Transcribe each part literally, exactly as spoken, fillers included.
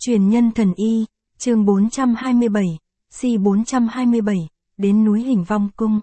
Truyền nhân thần y, chương bốn trăm hai mươi bảy, C bốn trăm hai mươi bảy, đến núi Hình Vong Cung.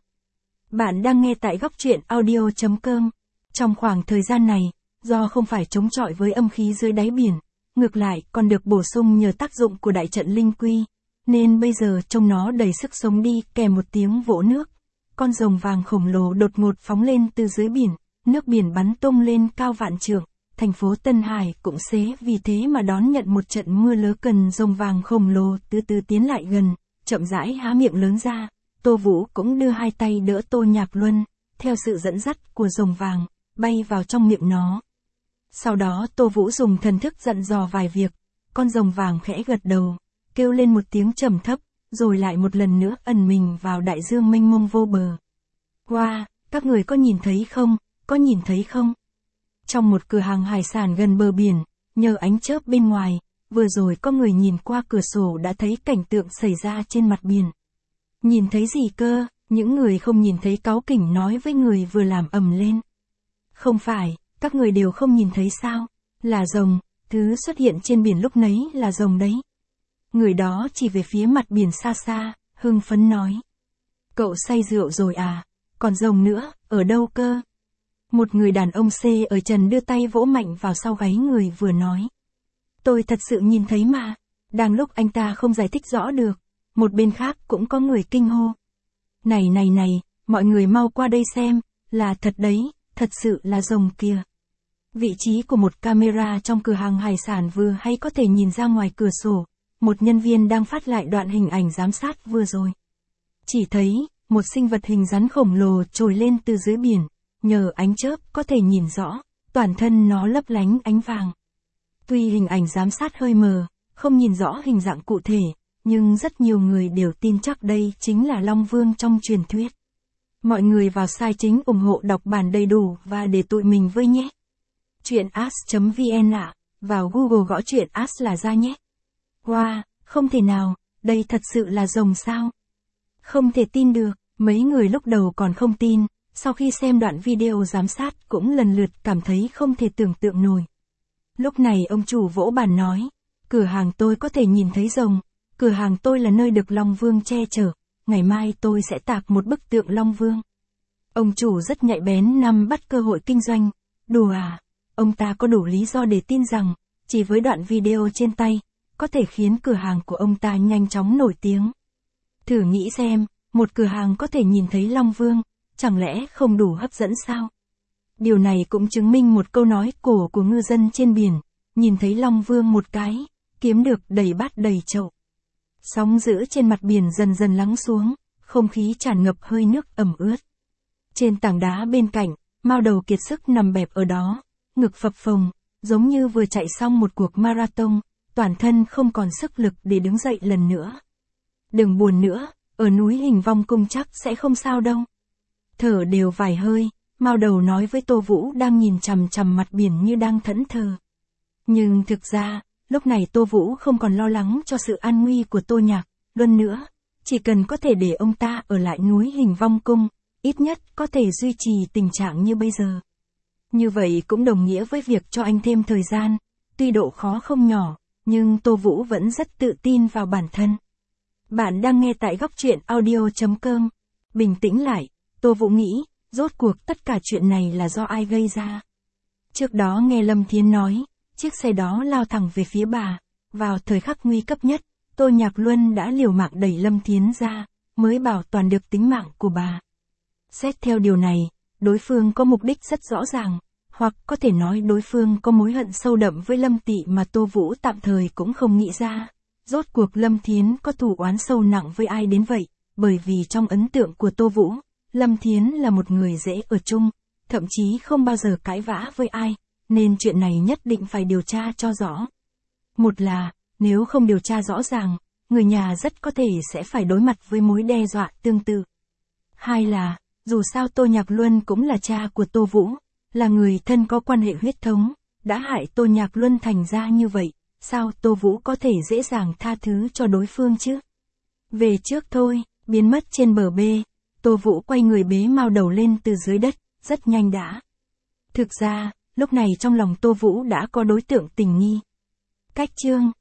Bạn đang nghe tại góc truyện audio chấm com. Trong khoảng thời gian này, do không phải chống chọi với âm khí dưới đáy biển, ngược lại còn được bổ sung nhờ tác dụng của đại trận linh quy, nên bây giờ trông nó đầy sức sống đi kèm một tiếng vỗ nước. Con rồng vàng khổng lồ đột ngột phóng lên từ dưới biển, nước biển bắn tung lên cao vạn trượng. Thành phố Tân Hải cũng xế vì thế mà đón nhận một trận mưa lớn. Cần rồng vàng khổng lồ từ từ tiến lại gần, chậm rãi há miệng lớn ra. Tô Vũ cũng đưa hai tay đỡ Tô Nhạc Luân, theo sự dẫn dắt của rồng vàng, bay vào trong miệng nó. Sau đó Tô Vũ dùng thần thức dặn dò vài việc, con rồng vàng khẽ gật đầu, kêu lên một tiếng trầm thấp, rồi lại một lần nữa ẩn mình vào đại dương mênh mông vô bờ. Wow, các người có nhìn thấy không, có nhìn thấy không? Trong một cửa hàng hải sản gần bờ biển, nhờ ánh chớp bên ngoài, vừa rồi có người nhìn qua cửa sổ đã thấy cảnh tượng xảy ra trên mặt biển. Nhìn thấy gì cơ? Những người không nhìn thấy cáu kỉnh nói với người vừa làm ầm lên. Không phải, các người đều không nhìn thấy sao? Là rồng, thứ xuất hiện trên biển lúc nấy là rồng đấy. Người đó chỉ về phía mặt biển xa xa, hưng phấn nói. Cậu say rượu rồi à? Còn rồng nữa, ở đâu cơ? Một người đàn ông C ở trần đưa tay vỗ mạnh vào sau gáy người vừa nói. Tôi thật sự nhìn thấy mà. Đang lúc anh ta không giải thích rõ được, một bên khác cũng có người kinh hô. Này này này, mọi người mau qua đây xem, là thật đấy, thật sự là rồng kìa. Vị trí của một camera trong cửa hàng hải sản vừa hay có thể nhìn ra ngoài cửa sổ, một nhân viên đang phát lại đoạn hình ảnh giám sát vừa rồi. Chỉ thấy, một sinh vật hình rắn khổng lồ trồi lên từ dưới biển. Nhờ ánh chớp có thể nhìn rõ, toàn thân nó lấp lánh ánh vàng. Tuy hình ảnh giám sát hơi mờ, không nhìn rõ hình dạng cụ thể, nhưng rất nhiều người đều tin chắc đây chính là Long Vương trong truyền thuyết. Mọi người vào site chính ủng hộ đọc bản đầy đủ và để tụi mình với nhé. Chuyện as chấm vn ạ, vào Google gõ chuyện as là ra nhé. Wow, không thể nào, đây thật sự là rồng sao? Không thể tin được, mấy người lúc đầu còn không tin. Sau khi xem đoạn video giám sát cũng lần lượt cảm thấy không thể tưởng tượng nổi. Lúc này ông chủ vỗ bàn nói, cửa hàng tôi có thể nhìn thấy rồng, cửa hàng tôi là nơi được Long Vương che chở, ngày mai tôi sẽ tạc một bức tượng Long Vương. Ông chủ rất nhạy bén nắm bắt cơ hội kinh doanh, đùa à, ông ta có đủ lý do để tin rằng, chỉ với đoạn video trên tay, có thể khiến cửa hàng của ông ta nhanh chóng nổi tiếng. Thử nghĩ xem, một cửa hàng có thể nhìn thấy Long Vương, chẳng lẽ không đủ hấp dẫn sao? Điều này cũng chứng minh một câu nói cổ của ngư dân trên biển, nhìn thấy Long Vương một cái, kiếm được đầy bát đầy chậu. Sóng dữ trên mặt biển dần dần lắng xuống, không khí tràn ngập hơi nước ẩm ướt. Trên tảng đá bên cạnh, Mao Đầu kiệt sức nằm bẹp ở đó, ngực phập phồng, giống như vừa chạy xong một cuộc marathon, toàn thân không còn sức lực để đứng dậy lần nữa. Đừng buồn nữa, ở núi Hình Vong Cung chắc sẽ không sao đâu. Thở đều vài hơi, Mao Đầu nói với Tô Vũ đang nhìn chằm chằm mặt biển như đang thẫn thờ. Nhưng thực ra, lúc này Tô Vũ không còn lo lắng cho sự an nguy của Tô Nhạc Luân nữa, chỉ cần có thể để ông ta ở lại núi Hình Vong Cung, ít nhất có thể duy trì tình trạng như bây giờ. Như vậy cũng đồng nghĩa với việc cho anh thêm thời gian, tuy độ khó không nhỏ, nhưng Tô Vũ vẫn rất tự tin vào bản thân. Bạn đang nghe tại góc truyện audio chấm com. Bình tĩnh lại. Tô Vũ nghĩ, rốt cuộc tất cả chuyện này là do ai gây ra. Trước đó nghe Lâm Thiến nói, chiếc xe đó lao thẳng về phía bà, vào thời khắc nguy cấp nhất, Tô Nhạc Luân đã liều mạng đẩy Lâm Thiến ra, mới bảo toàn được tính mạng của bà. Xét theo điều này, đối phương có mục đích rất rõ ràng, hoặc có thể nói đối phương có mối hận sâu đậm với Lâm Tị mà Tô Vũ tạm thời cũng không nghĩ ra. Rốt cuộc Lâm Thiến có thù oán sâu nặng với ai đến vậy, bởi vì trong ấn tượng của Tô Vũ, Lâm Thiến là một người dễ ở chung, thậm chí không bao giờ cãi vã với ai, nên chuyện này nhất định phải điều tra cho rõ. Một là, nếu không điều tra rõ ràng, người nhà rất có thể sẽ phải đối mặt với mối đe dọa tương tự. Hai là, dù sao Tô Nhạc Luân cũng là cha của Tô Vũ, là người thân có quan hệ huyết thống, đã hại Tô Nhạc Luân thành ra như vậy, sao Tô Vũ có thể dễ dàng tha thứ cho đối phương chứ? Về trước thôi, biến mất trên bờ bê. Tô Vũ quay người bế Mao Đầu lên từ dưới đất, rất nhanh đã. Thực ra, lúc này trong lòng Tô Vũ đã có đối tượng tình nghi. Cách chương